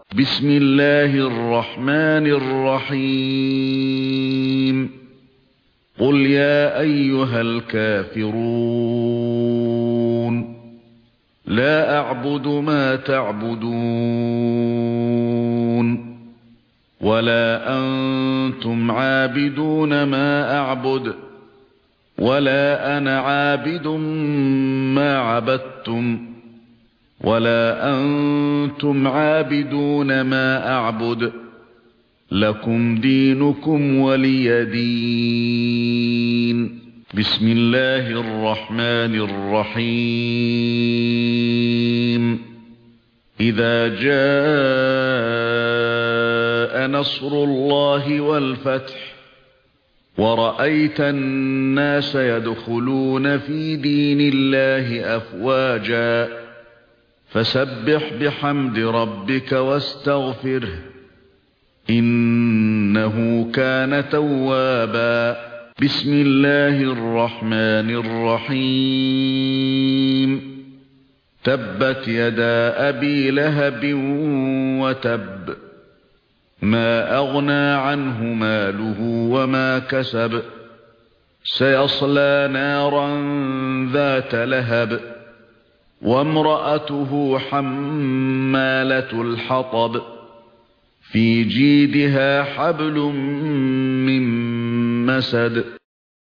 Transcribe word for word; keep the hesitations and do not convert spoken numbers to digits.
بسم الله الرحمن الرحيم قل يا أيها الكافرون لا أعبد ما تعبدون ولا أنتم عابدون ما أعبد ولا أنا عابد ما عبدتم ولا أنتم عابدون ما أعبد لكم دينكم ولي دين. بسم الله الرحمن الرحيم إذا جاء نصر الله والفتح ورأيت الناس يدخلون في دين الله أفواجا فسبح بحمد ربك واستغفره إنه كان توابا. بسم الله الرحمن الرحيم تبت يدا أبي لهب وتب ما أغنى عنه ماله وما كسب سيصلى نارا ذات لهب وامرأته حمالة الحطب في جيدها حبل من مسد